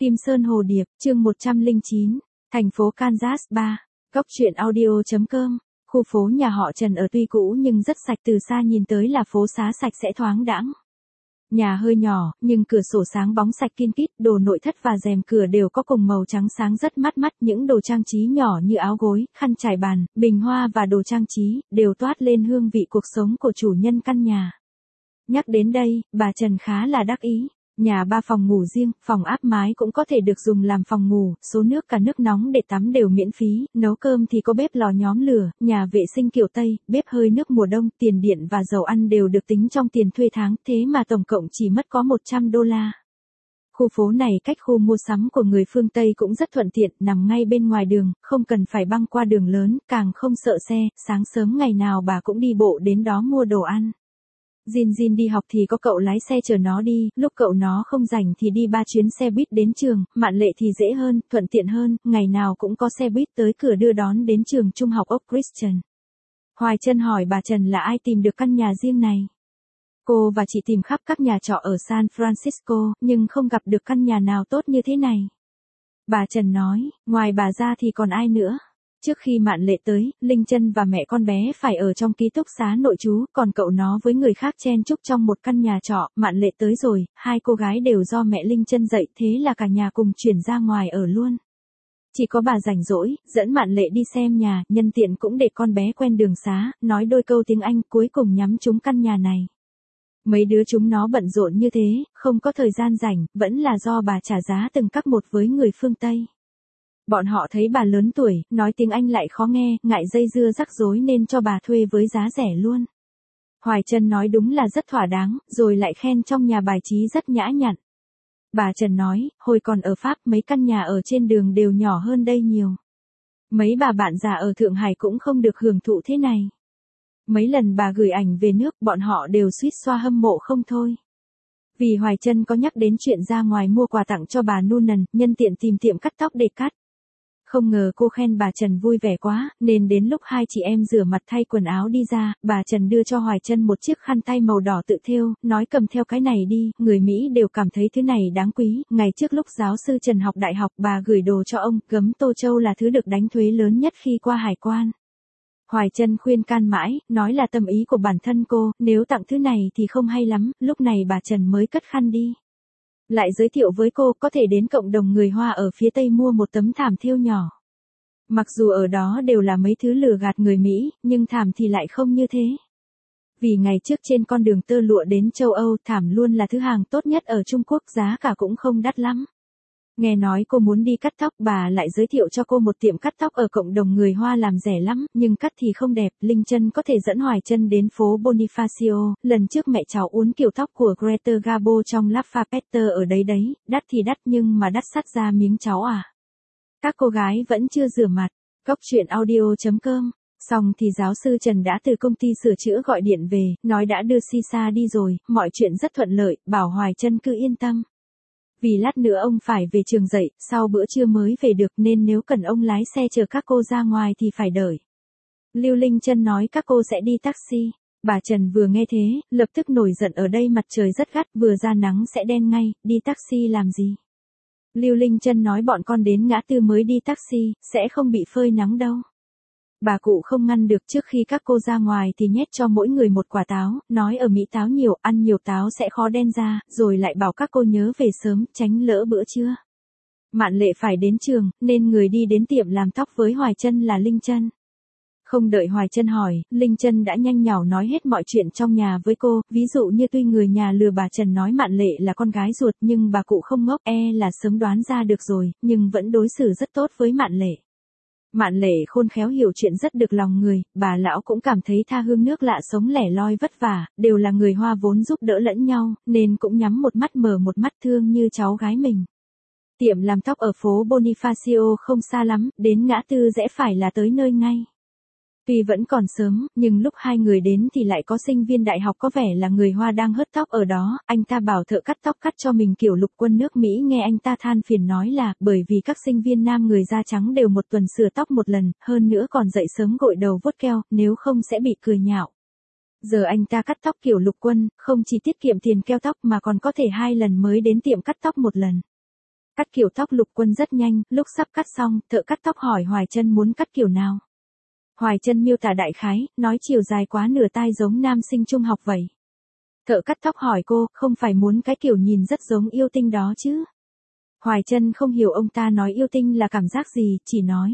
Kim Sơn Hồ Điệp, chương 109, thành phố Kansas 3, Cốc truyện audio.com. Khu phố nhà họ Trần ở tuy cũ nhưng rất sạch, từ xa nhìn tới là phố xá sạch sẽ thoáng đãng. Nhà hơi nhỏ, nhưng cửa sổ sáng bóng sạch kin kít, đồ nội thất và rèm cửa đều có cùng màu trắng sáng rất mắt mắt, những đồ trang trí nhỏ như áo gối, khăn trải bàn, bình hoa và đồ trang trí, đều toát lên hương vị cuộc sống của chủ nhân căn nhà. Nhắc đến đây, bà Trần khá là đắc ý. Nhà 3 phòng ngủ riêng, phòng áp mái cũng có thể được dùng làm phòng ngủ, số nước cả nước nóng để tắm đều miễn phí, nấu cơm thì có bếp lò nhóm lửa, nhà vệ sinh kiểu Tây, bếp hơi nước mùa đông, tiền điện và dầu ăn đều được tính trong tiền thuê tháng, thế mà tổng cộng chỉ mất có $100. Khu phố này cách khu mua sắm của người phương Tây cũng rất thuận tiện, nằm ngay bên ngoài đường, không cần phải băng qua đường lớn, càng không sợ xe, sáng sớm ngày nào bà cũng đi bộ đến đó mua đồ ăn. Jin đi học thì có cậu lái xe chở nó đi, lúc cậu nó không rảnh thì đi 3 chuyến xe buýt đến trường, Mạn Lệ thì dễ hơn, thuận tiện hơn, ngày nào cũng có xe buýt tới cửa đưa đón đến trường trung học Oak Christian. Hoài Trân hỏi bà Trần là ai tìm được căn nhà riêng này. Cô và chị tìm khắp các nhà trọ ở San Francisco, nhưng không gặp được căn nhà nào tốt như thế này. Bà Trần nói, ngoài bà ra thì còn ai nữa. Trước khi Mạn Lệ tới, Linh Trân và mẹ con bé phải ở trong ký túc xá nội trú, còn cậu nó với người khác chen chúc trong một căn nhà trọ. Mạn Lệ tới rồi, hai cô gái đều do mẹ Linh Trân dạy, thế là cả nhà cùng chuyển ra ngoài ở luôn. Chỉ có bà rảnh rỗi, dẫn Mạn Lệ đi xem nhà, nhân tiện cũng để con bé quen đường xá, nói đôi câu tiếng Anh, cuối cùng nhắm trúng căn nhà này. Mấy đứa chúng nó bận rộn như thế, không có thời gian rảnh, vẫn là do bà trả giá từng các một với người phương Tây. Bọn họ thấy bà lớn tuổi, nói tiếng Anh lại khó nghe, ngại dây dưa rắc rối nên cho bà thuê với giá rẻ luôn. Hoài Trân nói đúng là rất thỏa đáng, rồi lại khen trong nhà bài trí rất nhã nhặn. Bà Trần nói, hồi còn ở Pháp mấy căn nhà ở trên đường đều nhỏ hơn đây nhiều. Mấy bà bạn già ở Thượng Hải cũng không được hưởng thụ thế này. Mấy lần bà gửi ảnh về nước, bọn họ đều suýt xoa hâm mộ không thôi. Vì Hoài Trân có nhắc đến chuyện ra ngoài mua quà tặng cho bà Noonan, nhân tiện tìm tiệm cắt tóc để cắt. Không ngờ cô khen bà Trần vui vẻ quá, nên đến lúc hai chị em rửa mặt thay quần áo đi ra, bà Trần đưa cho Hoài Trân một chiếc khăn tay màu đỏ tự thêu, nói cầm theo cái này đi, người Mỹ đều cảm thấy thứ này đáng quý. Ngày trước lúc giáo sư Trần học đại học, bà gửi đồ cho ông, gấm Tô Châu là thứ được đánh thuế lớn nhất khi qua hải quan. Hoài Trân khuyên can mãi, nói là tâm ý của bản thân cô, nếu tặng thứ này thì không hay lắm, lúc này bà Trần mới cất khăn đi. Lại giới thiệu với cô có thể đến cộng đồng người Hoa ở phía Tây mua một tấm thảm thêu nhỏ. Mặc dù ở đó đều là mấy thứ lừa gạt người Mỹ, nhưng thảm thì lại không như thế. Vì ngày trước trên con đường tơ lụa đến châu Âu, thảm luôn là thứ hàng tốt nhất ở Trung Quốc, giá cả cũng không đắt lắm. Nghe nói cô muốn đi cắt tóc, bà lại giới thiệu cho cô một tiệm cắt tóc ở cộng đồng người Hoa làm rẻ lắm, nhưng cắt thì không đẹp. Linh Trân có thể dẫn Hoài Trân đến phố Bonifacio, lần trước mẹ cháu uốn kiểu tóc của Greta Garbo trong Lafayette ở đấy, đắt thì đắt nhưng mà đắt sắt ra miếng cháu à. Các cô gái vẫn chưa rửa mặt. Cốc truyện audio.com. Xong thì giáo sư Trần đã từ công ty sửa chữa gọi điện về, nói đã đưa Sisa đi rồi, mọi chuyện rất thuận lợi, bảo Hoài Trân cứ yên tâm. Vì lát nữa ông phải về trường dậy, sau bữa trưa mới về được nên nếu cần ông lái xe chở các cô ra ngoài thì phải đợi. Lưu Linh Trân nói các cô sẽ đi taxi. Bà Trần vừa nghe thế, lập tức nổi giận, ở đây mặt trời rất gắt, vừa ra nắng sẽ đen ngay, đi taxi làm gì. Lưu Linh Trân nói bọn con đến ngã tư mới đi taxi, sẽ không bị phơi nắng đâu. Bà cụ không ngăn được, trước khi các cô ra ngoài thì nhét cho mỗi người một quả táo, nói ở Mỹ táo nhiều, ăn nhiều táo sẽ khó đen da, rồi lại bảo các cô nhớ về sớm, tránh lỡ bữa trưa. Mạn Lệ phải đến trường, nên người đi đến tiệm làm tóc với Hoài Trân là Linh Trân. Không đợi Hoài Trân hỏi, Linh Trân đã nhanh nhảu nói hết mọi chuyện trong nhà với cô, ví dụ như tuy người nhà lừa bà Trần nói Mạn Lệ là con gái ruột nhưng bà cụ không ngốc, là sớm đoán ra được rồi, nhưng vẫn đối xử rất tốt với Mạn Lệ. Mạn Lệ khôn khéo hiểu chuyện rất được lòng người, bà lão cũng cảm thấy tha hương nước lạ sống lẻ loi vất vả, đều là người Hoa vốn giúp đỡ lẫn nhau, nên cũng nhắm một mắt mở một mắt thương như cháu gái mình. Tiệm làm tóc ở phố Bonifacio không xa lắm, đến ngã tư rẽ phải là tới nơi ngay. Tuy vẫn còn sớm, nhưng lúc hai người đến thì lại có sinh viên đại học có vẻ là người Hoa đang hớt tóc ở đó, anh ta bảo thợ cắt tóc cắt cho mình kiểu lục quân nước Mỹ, nghe anh ta than phiền nói là, bởi vì các sinh viên nam người da trắng đều một tuần sửa tóc một lần, hơn nữa còn dậy sớm gội đầu vuốt keo, nếu không sẽ bị cười nhạo. Giờ anh ta cắt tóc kiểu lục quân, không chỉ tiết kiệm tiền keo tóc mà còn có thể 2 lần mới đến tiệm cắt tóc một lần. Cắt kiểu tóc Lục Quân rất nhanh, lúc sắp cắt xong, thợ cắt tóc hỏi Hoài Chân muốn cắt kiểu nào. Hoài Chân miêu tả đại khái, nói chiều dài quá nửa tai giống nam sinh trung học vậy. Thợ cắt tóc hỏi cô, không phải muốn cái kiểu nhìn rất giống yêu tinh đó chứ? Hoài Chân không hiểu ông ta nói yêu tinh là cảm giác gì, chỉ nói.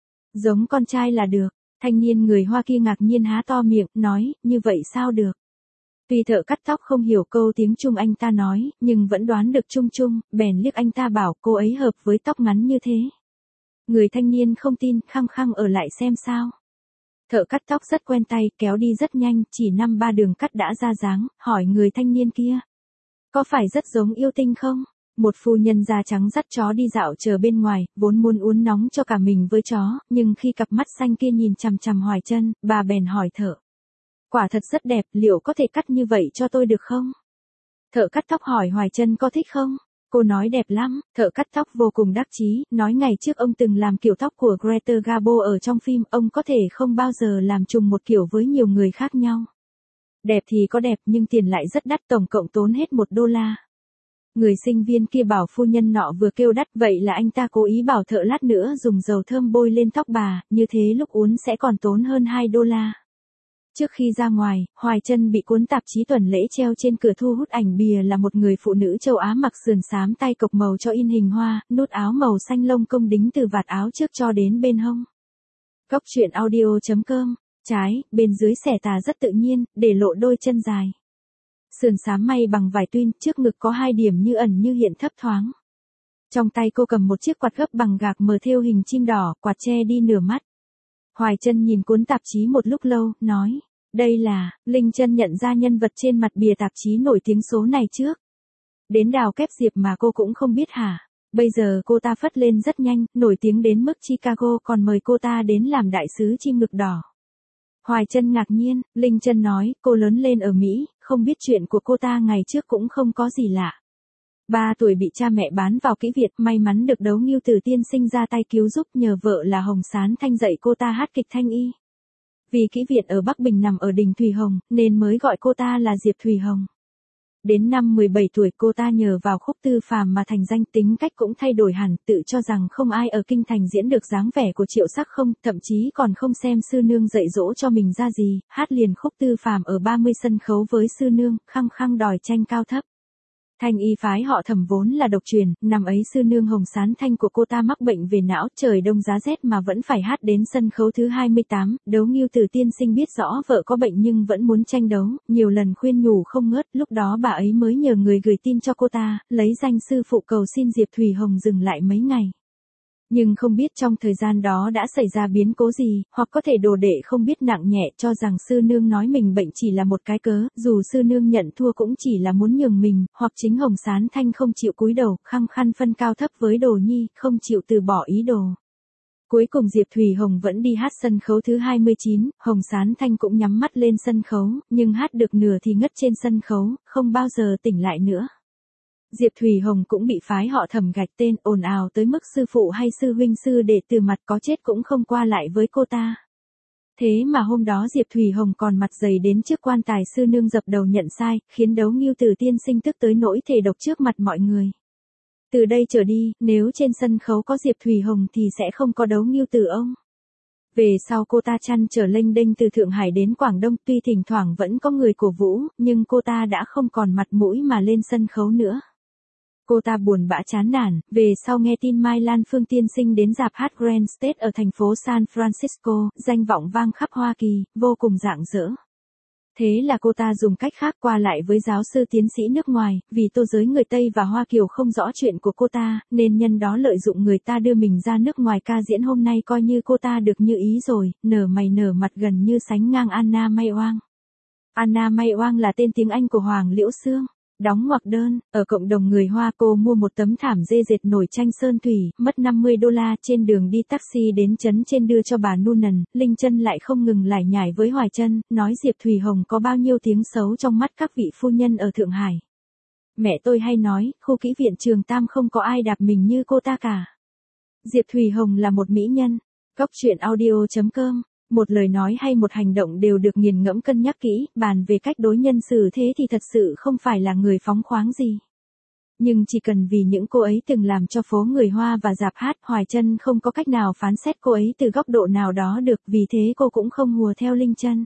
Giống con trai là được. Thanh niên người Hoa kia ngạc nhiên há to miệng, nói, như vậy sao được? Tuy thợ cắt tóc không hiểu câu tiếng Trung anh ta nói, nhưng vẫn đoán được chung chung, bèn liếc anh ta bảo cô ấy hợp với tóc ngắn như thế. Người thanh niên không tin, khăng khăng ở lại xem sao. Thợ cắt tóc rất quen tay, kéo đi rất nhanh, chỉ 5-3 đường cắt đã ra dáng, hỏi người thanh niên kia. Có phải rất giống yêu tinh không? Một phu nhân da trắng dắt chó đi dạo chờ bên ngoài, vốn muốn uốn nóng cho cả mình với chó, nhưng khi cặp mắt xanh kia nhìn chằm chằm Hoài Chân, bà bèn hỏi thợ. Quả thật rất đẹp, liệu có thể cắt như vậy cho tôi được không? Thợ cắt tóc hỏi Hoài Chân có thích không? Cô nói đẹp lắm, thợ cắt tóc vô cùng đắc chí, nói ngày trước ông từng làm kiểu tóc của Greta Garbo ở trong phim, ông có thể không bao giờ làm trùng một kiểu với nhiều người khác nhau. Đẹp thì có đẹp nhưng tiền lại rất đắt, tổng cộng tốn hết $1. Người sinh viên kia bảo phu nhân nọ vừa kêu đắt, vậy là anh ta cố ý bảo thợ lát nữa dùng dầu thơm bôi lên tóc bà, như thế lúc uốn sẽ còn tốn hơn $2. Trước khi ra ngoài, Hoài Chân bị cuốn tạp chí tuần lễ treo trên cửa thu hút ảnh bìa là một người phụ nữ châu Á mặc sườn xám tay cộc màu cho in hình hoa, nút áo màu xanh lông công đính từ vạt áo trước cho đến bên hông. Góc truyện audio.com, trái, bên dưới xẻ tà rất tự nhiên, để lộ đôi chân dài. Sườn xám may bằng vải tuyên, trước ngực có 2 điểm như ẩn như hiện thấp thoáng. Trong tay cô cầm một chiếc quạt gấp bằng gạc mờ thêu hình chim đỏ, quạt che đi nửa mắt. Hoài Chân nhìn cuốn tạp chí một lúc lâu, nói, đây là, Linh Chân nhận ra nhân vật trên mặt bìa tạp chí nổi tiếng số này trước. Đến Đào Kép Diệp mà cô cũng không biết hả? Bây giờ cô ta phất lên rất nhanh, nổi tiếng đến mức Chicago còn mời cô ta đến làm đại sứ chim ngực đỏ. Hoài Chân ngạc nhiên, Linh Chân nói, cô lớn lên ở Mỹ, không biết chuyện của cô ta ngày trước cũng không có gì lạ. 3 tuổi bị cha mẹ bán vào kỹ Việt, may mắn được Đấu Ngưu Tử tiên sinh ra tay cứu giúp, nhờ vợ là Hồng Sán Thanh dạy cô ta hát kịch thanh y. Vì kỹ Việt ở Bắc Bình nằm ở đỉnh Thủy Hồng, nên mới gọi cô ta là Diệp Thủy Hồng. Đến năm 17 tuổi cô ta nhờ vào Khúc Tư Phàm mà thành danh, tính cách cũng thay đổi hẳn, tự cho rằng không ai ở kinh thành diễn được dáng vẻ của Triệu Sắc Không, thậm chí còn không xem sư nương dạy dỗ cho mình ra gì, hát liền Khúc Tư Phàm ở 30 sân khấu với sư nương, khăng khăng đòi tranh cao thấp. Thanh y phái họ Thẩm vốn là độc truyền, năm ấy sư nương Hồng Sán Thanh của cô ta mắc bệnh về não, trời đông giá rét mà vẫn phải hát đến sân khấu thứ 28, Đấu Ngưu Tử tiên sinh biết rõ vợ có bệnh nhưng vẫn muốn tranh đấu, nhiều lần khuyên nhủ không ngớt, lúc đó bà ấy mới nhờ người gửi tin cho cô ta, lấy danh sư phụ cầu xin Diệp Thủy Hồng dừng lại mấy ngày. Nhưng không biết trong thời gian đó đã xảy ra biến cố gì, hoặc có thể đồ đệ không biết nặng nhẹ cho rằng sư nương nói mình bệnh chỉ là một cái cớ, dù sư nương nhận thua cũng chỉ là muốn nhường mình, hoặc chính Hồng Sán Thanh không chịu cúi đầu, khăng khăng phân cao thấp với Đồ Nhi, không chịu từ bỏ ý đồ. Cuối cùng Diệp Thủy Hồng vẫn đi hát sân khấu thứ 29, Hồng Sán Thanh cũng nhắm mắt lên sân khấu, nhưng hát được nửa thì ngất trên sân khấu, không bao giờ tỉnh lại nữa. Diệp Thủy Hồng cũng bị phái họ Thẩm gạch tên, ồn ào tới mức sư phụ hay sư huynh sư đệ từ mặt có chết cũng không qua lại với cô ta. Thế mà hôm đó Diệp Thủy Hồng còn mặt dày đến trước quan tài sư nương dập đầu nhận sai, khiến Đấu Ngưu Tử tiên sinh tức tới nỗi thề độc trước mặt mọi người. Từ đây trở đi, nếu trên sân khấu có Diệp Thủy Hồng thì sẽ không có Đấu Ngưu Tử ông. Về sau cô ta chăn trở lênh đênh từ Thượng Hải đến Quảng Đông, tuy thỉnh thoảng vẫn có người cổ vũ, nhưng cô ta đã không còn mặt mũi mà lên sân khấu nữa. Cô ta buồn bã chán nản, về sau nghe tin Mai Lan Phương tiên sinh đến rạp hát Grand State ở thành phố San Francisco, danh vọng vang khắp Hoa Kỳ, vô cùng rạng rỡ. Thế là cô ta dùng cách khác qua lại với giáo sư tiến sĩ nước ngoài, vì tô giới người Tây và Hoa Kiều không rõ chuyện của cô ta, nên nhân đó lợi dụng người ta đưa mình ra nước ngoài ca diễn. Hôm nay coi như cô ta được như ý rồi, nở mày nở mặt gần như sánh ngang Anna May Oang. Anna May Oang là tên tiếng Anh của Hoàng Liễu Xương. Đóng ngoặc đơn, ở cộng đồng người Hoa cô mua một tấm thảm dê dệt nổi tranh sơn thủy, mất $50, trên đường đi taxi đến trấn trên đưa cho bà Noonan, Linh Chân lại không ngừng lải nhải với Hoài Chân, nói Diệp Thủy Hồng có bao nhiêu tiếng xấu trong mắt các vị phu nhân ở Thượng Hải. Mẹ tôi hay nói, khu kỹ viện Trường Tam không có ai đạp mình như cô ta cả. Diệp Thủy Hồng là một mỹ nhân. Góc truyện audio.com. Một lời nói hay một hành động đều được nghiền ngẫm cân nhắc kỹ, bàn về cách đối nhân xử thế thì thật sự không phải là người phóng khoáng gì. Nhưng chỉ cần vì những cô ấy từng làm cho phố người Hoa và rạp hát, Hoài Trân không có cách nào phán xét cô ấy từ góc độ nào đó được, vì thế cô cũng không hùa theo Linh Trân.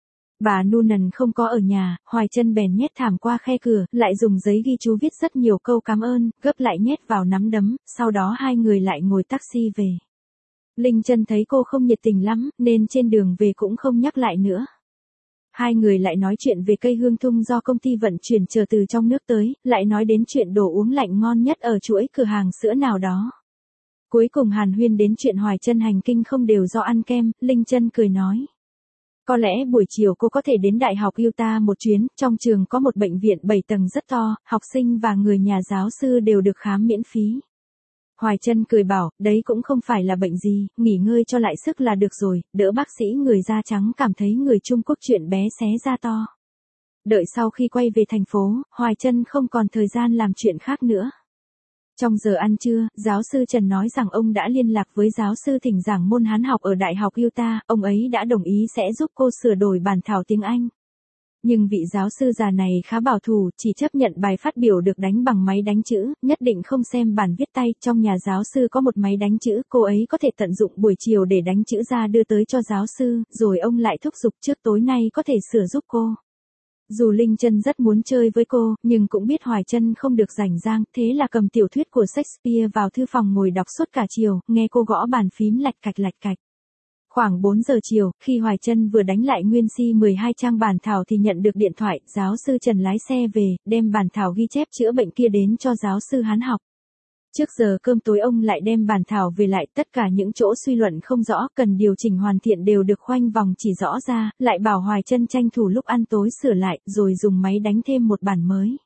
Bà Noonan không có ở nhà, Hoài Trân bèn nhét thảm qua khe cửa, lại dùng giấy ghi chú viết rất nhiều câu cảm ơn, gấp lại nhét vào nắm đấm, sau đó hai người lại ngồi taxi về. Linh Trân thấy cô không nhiệt tình lắm, nên trên đường về cũng không nhắc lại nữa. Hai người lại nói chuyện về cây hương thung do công ty vận chuyển chờ từ trong nước tới, lại nói đến chuyện đồ uống lạnh ngon nhất ở chuỗi cửa hàng sữa nào đó. Cuối cùng hàn huyên đến chuyện Hoài Trân hành kinh không đều do ăn kem, Linh Trân cười nói. Có lẽ buổi chiều cô có thể đến Đại học Utah một chuyến, trong trường có một bệnh viện 7 tầng rất to, học sinh và người nhà giáo sư đều được khám miễn phí. Hoài Trân cười bảo, đấy cũng không phải là bệnh gì, nghỉ ngơi cho lại sức là được rồi, đỡ bác sĩ người da trắng cảm thấy người Trung Quốc chuyện bé xé ra to. Đợi sau khi quay về thành phố, Hoài Trân không còn thời gian làm chuyện khác nữa. Trong giờ ăn trưa, giáo sư Trần nói rằng ông đã liên lạc với giáo sư thỉnh giảng môn Hán học ở Đại học Utah, ông ấy đã đồng ý sẽ giúp cô sửa đổi bản thảo tiếng Anh. Nhưng vị giáo sư già này khá bảo thủ, chỉ chấp nhận bài phát biểu được đánh bằng máy đánh chữ, nhất định không xem bản viết tay. Trong nhà giáo sư có một máy đánh chữ, cô ấy có thể tận dụng buổi chiều để đánh chữ ra đưa tới cho giáo sư, rồi ông lại thúc giục trước tối nay có thể sửa giúp cô. Dù Linh Trân rất muốn chơi với cô, nhưng cũng biết Hoài Trân không được rảnh rang, thế là cầm tiểu thuyết của Shakespeare vào thư phòng ngồi đọc suốt cả chiều, nghe cô gõ bàn phím lạch cạch lạch cạch. Khoảng 4 giờ chiều, khi Hoài Trân vừa đánh lại nguyên si 12 trang bản thảo thì nhận được điện thoại, giáo sư Trần lái xe về, đem bản thảo ghi chép chữa bệnh kia đến cho giáo sư Hán học. Trước giờ cơm tối ông lại đem bản thảo về lại, tất cả những chỗ suy luận không rõ, cần điều chỉnh hoàn thiện đều được khoanh vòng chỉ rõ ra, lại bảo Hoài Trân tranh thủ lúc ăn tối sửa lại, rồi dùng máy đánh thêm một bản mới.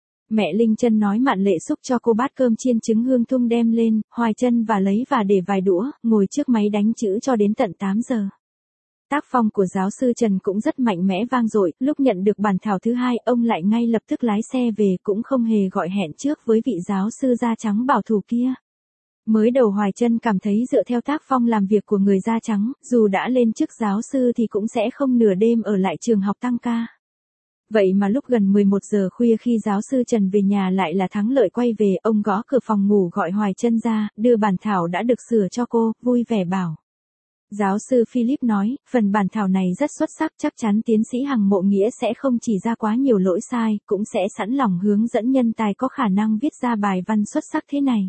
Mẹ Linh Trân nói Mạn Lệ xúc cho cô bát cơm chiên trứng hương thung đem lên, Hoài Trân và lấy và để vài đũa, ngồi trước máy đánh chữ cho đến tận 8 giờ. Tác phong của giáo sư Trần cũng rất mạnh mẽ vang dội, lúc nhận được bản thảo thứ hai, ông lại ngay lập tức lái xe về, cũng không hề gọi hẹn trước với vị giáo sư da trắng bảo thủ kia. Mới đầu Hoài Trân cảm thấy dựa theo tác phong làm việc của người da trắng, dù đã lên chức giáo sư thì cũng sẽ không nửa đêm ở lại trường học tăng ca. Vậy mà lúc gần 11 giờ khuya khi giáo sư Trần về nhà lại là thắng lợi quay về, ông gõ cửa phòng ngủ gọi Hoài Trân ra, đưa bản thảo đã được sửa cho cô, vui vẻ bảo. Giáo sư Philip nói, phần bản thảo này rất xuất sắc, chắc chắn tiến sĩ Hằng Mộ Nghĩa sẽ không chỉ ra quá nhiều lỗi sai, cũng sẽ sẵn lòng hướng dẫn nhân tài có khả năng viết ra bài văn xuất sắc thế này.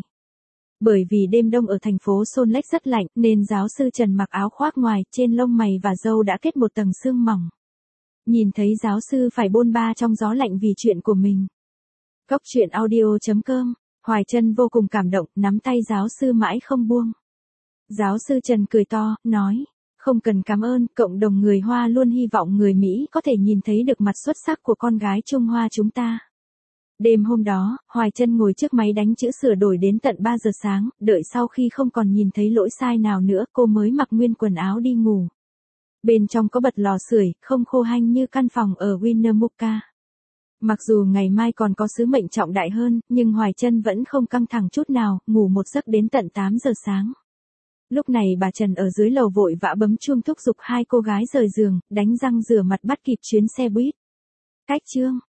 Bởi vì đêm đông ở thành phố Salt Lake rất lạnh, nên giáo sư Trần mặc áo khoác ngoài, trên lông mày và râu đã kết một tầng sương mỏng. Nhìn thấy giáo sư phải bôn ba trong gió lạnh vì chuyện của mình. Cốc truyện audio.com, Hoài Trân vô cùng cảm động, nắm tay giáo sư mãi không buông. Giáo sư Trần cười to, nói, không cần cảm ơn, cộng đồng người Hoa luôn hy vọng người Mỹ có thể nhìn thấy được mặt xuất sắc của con gái Trung Hoa chúng ta. Đêm hôm đó, Hoài Trân ngồi trước máy đánh chữ sửa đổi đến tận 3 giờ sáng, đợi sau khi không còn nhìn thấy lỗi sai nào nữa, cô mới mặc nguyên quần áo đi ngủ. Bên trong có bật lò sưởi, không khô hanh như căn phòng ở Winnemucca. Mặc dù ngày mai còn có sứ mệnh trọng đại hơn, nhưng Hoài Trân vẫn không căng thẳng chút nào, ngủ một giấc đến tận 8 giờ sáng. Lúc này bà Trần ở dưới lầu vội vã bấm chuông thúc giục hai cô gái rời giường, đánh răng rửa mặt bắt kịp chuyến xe buýt. Cách chương